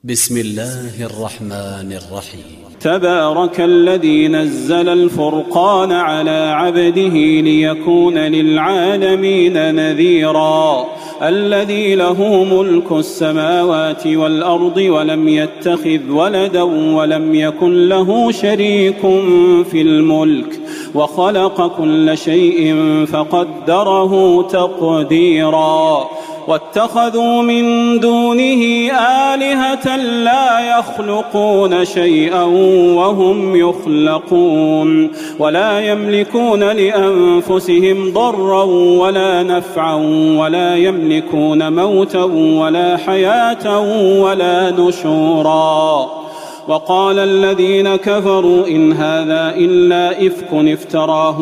بسم الله الرحمن الرحيم. تبارك الذي نزل الفرقان على عبده ليكون للعالمين نذيرا الذي له ملك السماوات والأرض ولم يتخذ ولدا ولم يكن له شريك في الملك وخلق كل شيء فقدره تقديرا واتخذوا من دونه آلهة لا يخلقون شيئا وهم يخلقون ولا يملكون لأنفسهم ضرا ولا نفعا ولا يملكون موتا ولا حياة ولا نشورا. وقال الذين كفروا إن هذا إلا إفك افتراه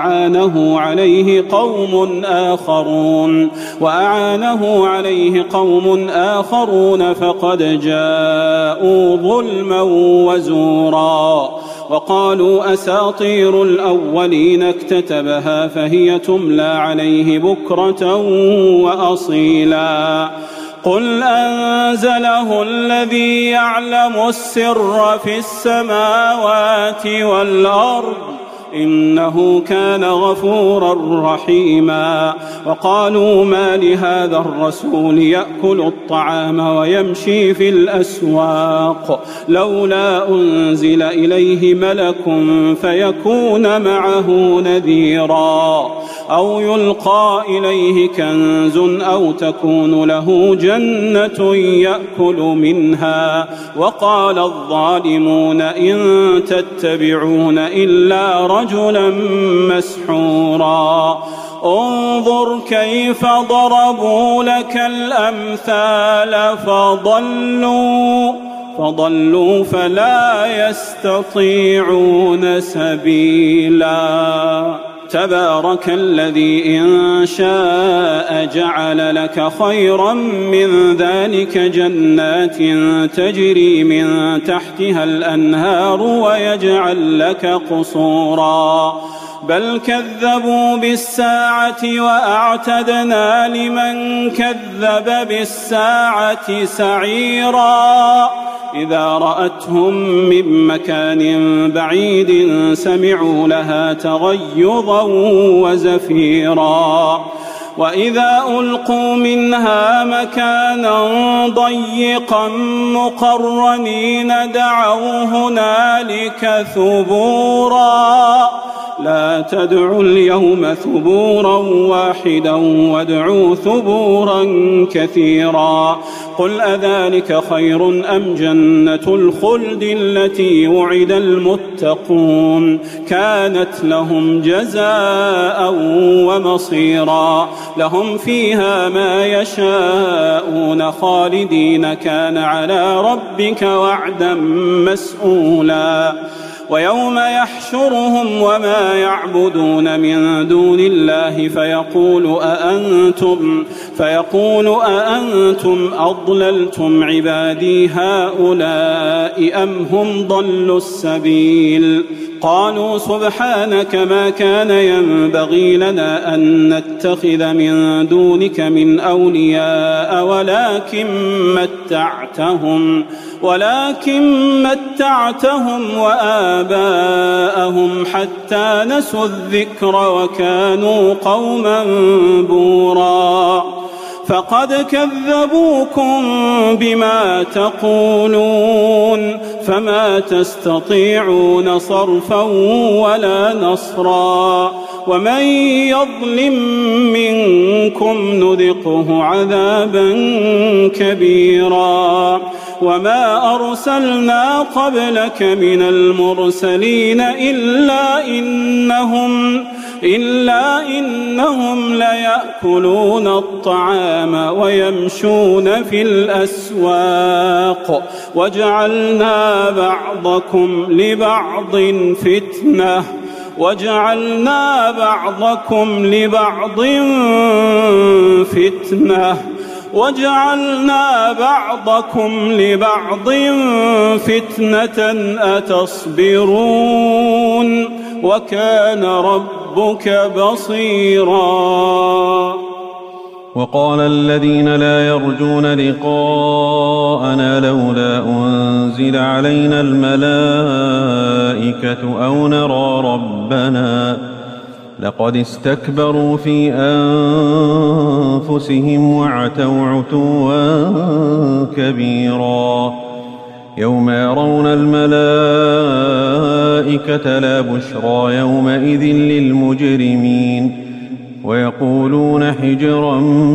وأعانه عليه قوم آخرون فقد جاءوا ظلما وزورا. وقالوا أساطير الأولين اكتتبها فهي تملى عليه بكرة وأصيلا. قل أنزله الذي يعلم السر في السماوات والأرض إنه كان غفورا رحيما. وقالوا ما لهذا الرسول يأكل الطعام ويمشي في الأسواق لولا أنزل إليه ملك فيكون معه نذيرا أو يلقى إليه كنز أو تكون له جنة يأكل منها. وقال الظالمون إن تتبعون إلا رجلا مسحورا. انظر كيف ضربوا لك الأمثال فضلوا فلا يستطيعون سبيلا. تبارك الذي إن شاء جعل لك خيرا من ذلك جنات تجري من تحتها الأنهار ويجعل لك قصورا بل كذبوا بالساعة وأعتدنا لمن كذب بالساعة سعيرا. إذا رأتهم من مكان بعيد سمعوا لها تغيظا وزفيرا. وإذا ألقوا منها مكانا ضيقا مقرنين دعوا هنالك ثبورا. لا تدعوا اليوم ثبورا واحدا وادعوا ثبورا كثيرا. قل أذلك خير أم جنة الخلد التي وعد المتقون كانت لهم جزاء ومصيرا. لهم فيها ما يشاءون خالدين كان على ربك وعدا مسئولا. ويوم يحشرهم وما يعبدون من دون الله فيقول أأنتم أضللتم عبادي هؤلاء أم هم ضلوا السبيل. قالوا سبحانك ما كان ينبغي لنا أن نتخذ من دونك من أولياء ولكن متعتهم وآباءهم حتى نسوا الذكر وكانوا قوما بورا. فقد كذبوكم بما تقولون فما تستطيعون صرفا ولا نصرا. ومن يظلم منكم نذقه عذابا كبيرا. وما أرسلنا قبلك من المرسلين إلا إنهم ليأكلون الطعام ويمشون في الأسواق وجعلنا بعضكم لبعض فتنة أتصبرون وكان ربك بصيرا. وقال الذين لا يرجون لقاءنا لولا أنزل علينا الملائكة أو نرى ربنا لقد استكبروا في أنفسهم وعتوا عتوا كبيرا يوم يرون الملائكة لا بشرى يومئذ للمجرمين ويقولون حجرا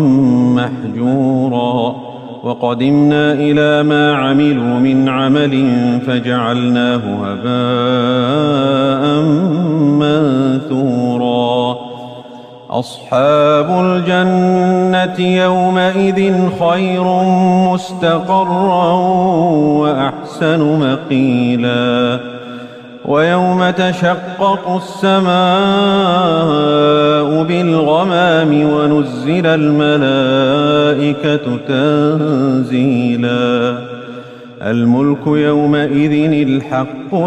محجورا وقدمنا إلى ما عملوا من عمل فجعلناه هباء منثورا أصحاب الجنة يومئذ خير مستقرا وأحسن مقيلا ويوم تشقق السماء بالغمام ونزل الملائكة تنزيلا الملك يومئذ الحق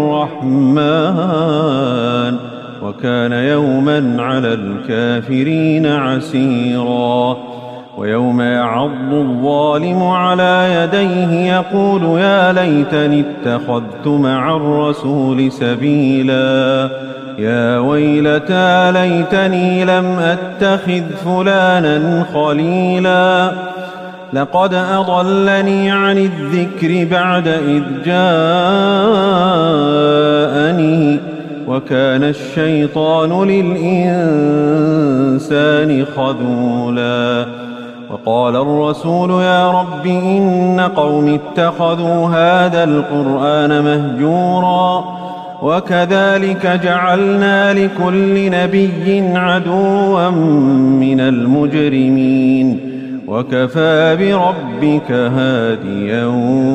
للرحمن وكان يوما على الكافرين عسيرا ويوم يعض الظالم على يديه يقول يا ليتني اتخذت مع الرسول سبيلا يا ويلتى ليتني لم أتخذ فلانا خليلا لقد أضلني عن الذكر بعد إذ جاءني وكان الشيطان للإنسان خذولا وقال الرسول يا رب إن قوم اتخذوا هذا القرآن مهجورا وكذلك جعلنا لكل نبي عدوا من المجرمين وكفى بربك هاديا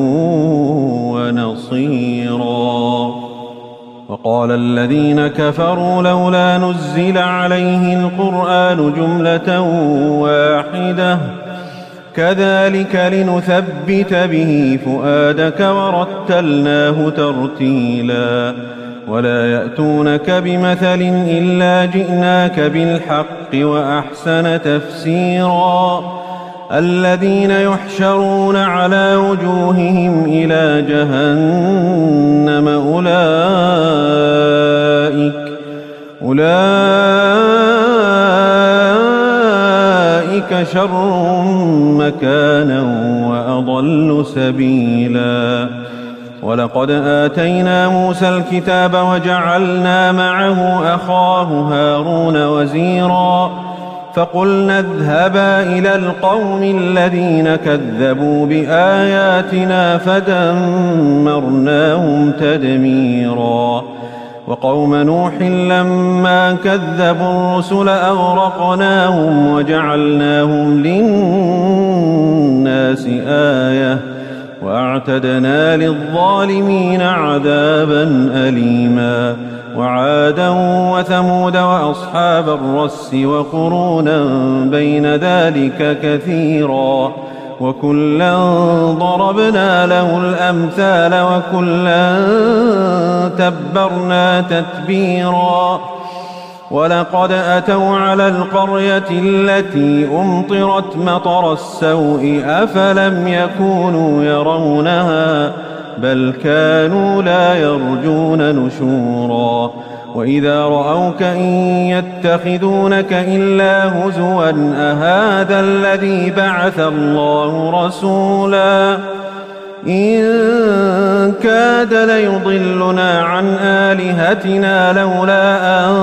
ونصيرا وقال الذين كفروا لولا نزل عليه القرآن جملة واحدة كذلك لنثبت به فؤادك ورتلناه ترتيلا ولا يأتونك بمثل إلا جئناك بالحق وأحسن تفسيرا الذين يحشرون على وجوههم إلى جهنم أولئك شر مكانا وأضل سبيلا ولقد آتينا موسى الكتاب وجعلنا معه أخاه هارون وزيرا فقلنا اذهبا إلى القوم الذين كذبوا بآياتنا فدمرناهم تدميرا وقوم نوح لما كذبوا الرسل أغرقناهم وجعلناهم للناس آية وأعتدنا للظالمين عذابا أليما وعادا وثمود وأصحاب الرس وقرونا بين ذلك كثيرا وكلا ضربنا له الأمثال وكلا تبرنا تتبيرا ولقد أتوا على القرية التي أمطرت مطر السوء أفلم يكونوا يرونها بل كانوا لا يرجون نشورا وإذا رأوك إن يتخذونك إلا هزوا أهذا الذي بعث الله رسولا إن كاد ليضلنا عن آلهتنا لولا أن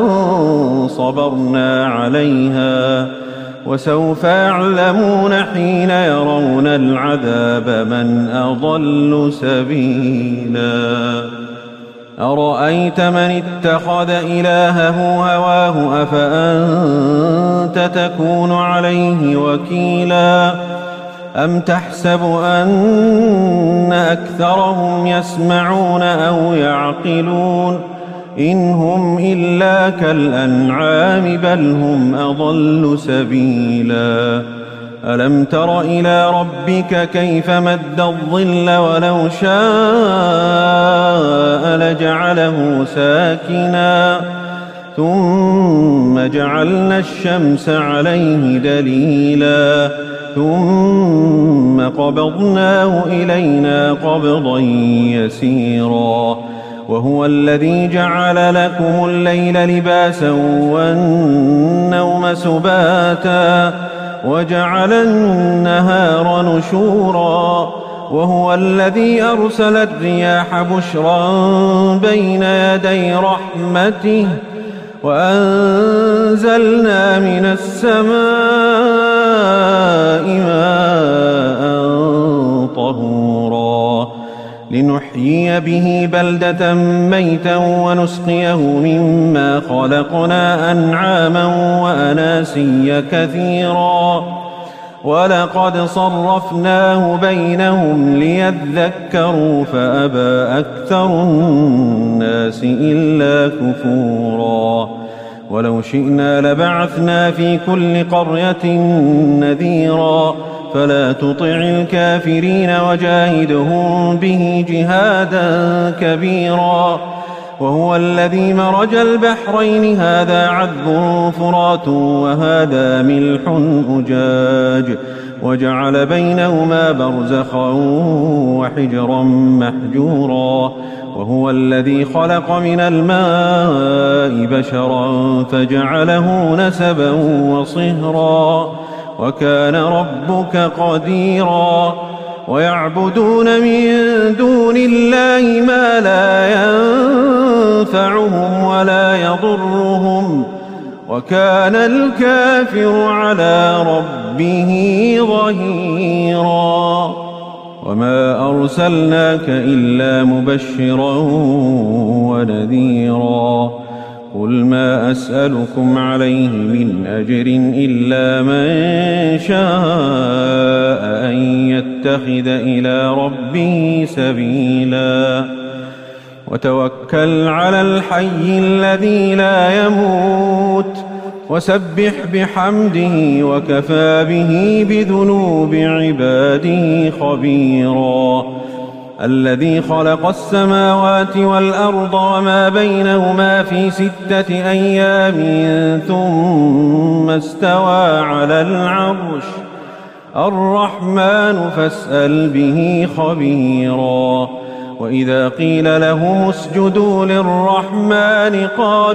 صبرنا عليها وسوف يعلمون حين يرون العذاب من أضل سبيلا أرأيت من اتخذ إلهه هواه أفأنت تكون عليه وكيلا أم تحسب أن أكثرهم يسمعون أو يعقلون إن هم إلا كالأنعام بل هم أضل سبيلا ألم تر إلى ربك كيف مد الظل ولو شاء لجعله ساكنا ثم جعلنا الشمس عليه دليلا ثم قبضناه إلينا قبضا يسيرا وهو الذي جعل لكم الليل لباسا والنوم سباتا وجعل النهار نشورا وهو الذي أرسل الرياح بشرا بين يدي رحمته وأنزلنا من السماء ماء طهورا لنحيي به بلدة ميتا ونسقيه مما خلقنا أنعاما وأناسيا كثيرا ولقد صرفناه بينهم ليذكروا فأبى أكثر الناس إلا كفورا ولو شئنا لبعثنا في كل قرية نذيرا فلا تطع الكافرين وجاهدهم به جهادا كبيرا وهو الذي مرج البحرين هذا عذب فرات وهذا ملح أجاج وجعل بينهما برزخا وحجرا محجورا وهو الذي خلق من الماء بشرا فجعله نسبا وصهرا وكان ربك قديرا ويعبدون من دون الله ما لا ينفعهم ولا يضرهم وكان الكافر على ربه ظهيرا وما أرسلناك إلا مبشرا ونذيرا قل ما أسألكم عليه من أجر إلا من شاء أن يتخذ إلى ربه سبيلا وتوكل على الحي الذي لا يموت وسبح بحمده وكفى به بذنوب عباده خبيرا الذي خلق السماوات والأرض وما بينهما في 6 أيام ثم استوى على العرش الرحمن فاسأل به خبيرا وإذا قيل لهم اسجدوا للرحمن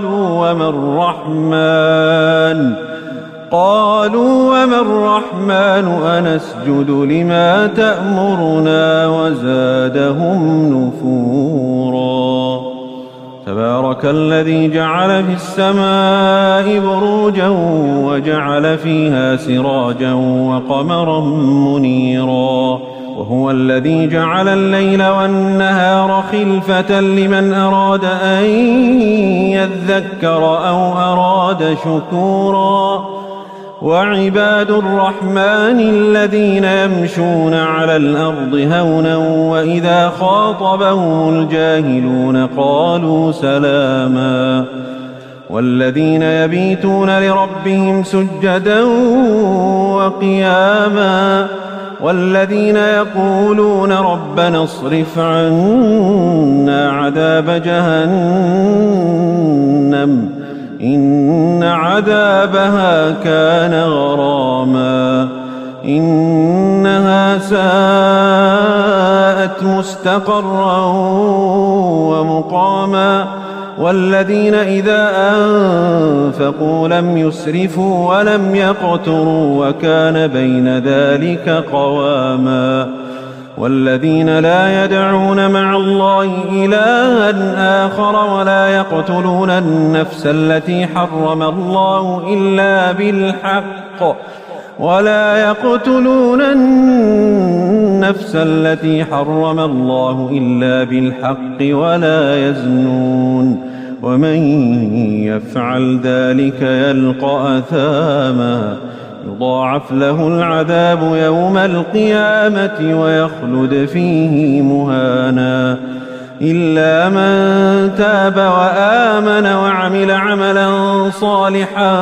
قالوا وما الرحمن أنسجد لما تأمرنا وزادهم نفورا تبارك الذي جعل في السماء بروجا وجعل فيها سراجا وقمرا منيرا وهو الذي جعل الليل والنهار خلفة لمن أراد أن يذكر أو أراد شكورا وعباد الرحمن الذين يمشون على الأرض هونا وإذا خاطبهم الجاهلون قالوا سلاما والذين يبيتون لربهم سجدا وقياما والذين يقولون ربنا اصرف عنا عذاب جهنم إن عذابها كان غراما إنها ساءت مستقرا ومقاما والذين إذا أنفقوا لم يسرفوا ولم يقتروا وكان بين ذلك قواما والذين لا يدعون مع الله إلها آخر ولا يقتلون النفس التي حرم الله إلا بالحق ولا يزنون ومن يفعل ذلك يلقى أثاما يضاعف له العذاب يوم القيامة ويخلد فيه مهانا إلا من تاب وآمن وعمل عملا صالحا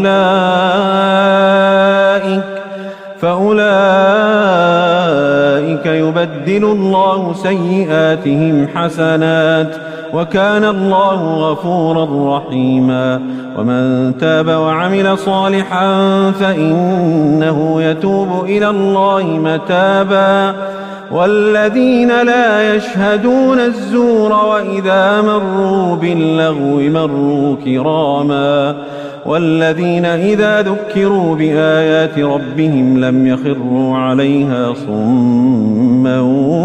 فأولئك أولئك يبدل الله سيئاتهم حسنات وكان الله غفورا رحيما ومن تاب وعمل صالحا فإنه يتوب إلى الله متابا والذين لا يشهدون الزور وإذا مروا باللغو مروا كراما والذين إذا ذكروا بآيات ربهم لم يخروا عليها صما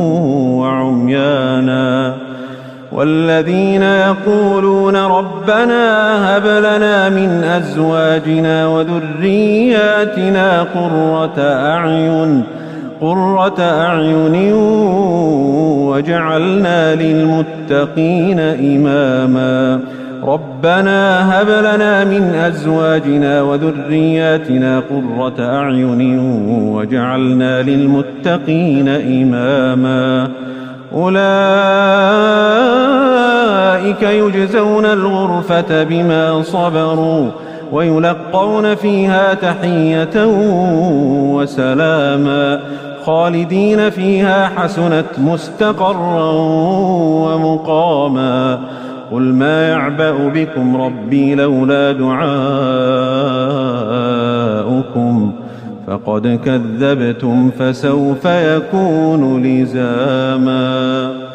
وعميانا والذين يقولون ربنا هب لنا من أزواجنا وذرياتنا قرة أعين وجعلنا للمتقين إماما ربنا هب لنا من أزواجنا وذرياتنا قرة أعين وجعلنا للمتقين إماما أولئك يجزون الغرفة بما صبروا ويلقون فيها تحية وسلاما خالدين فيها حسنت مستقرا ومقاما قل ما يعبأ بكم ربي لولا دعاؤكم فقد كذبتم فسوف يكون لزاما.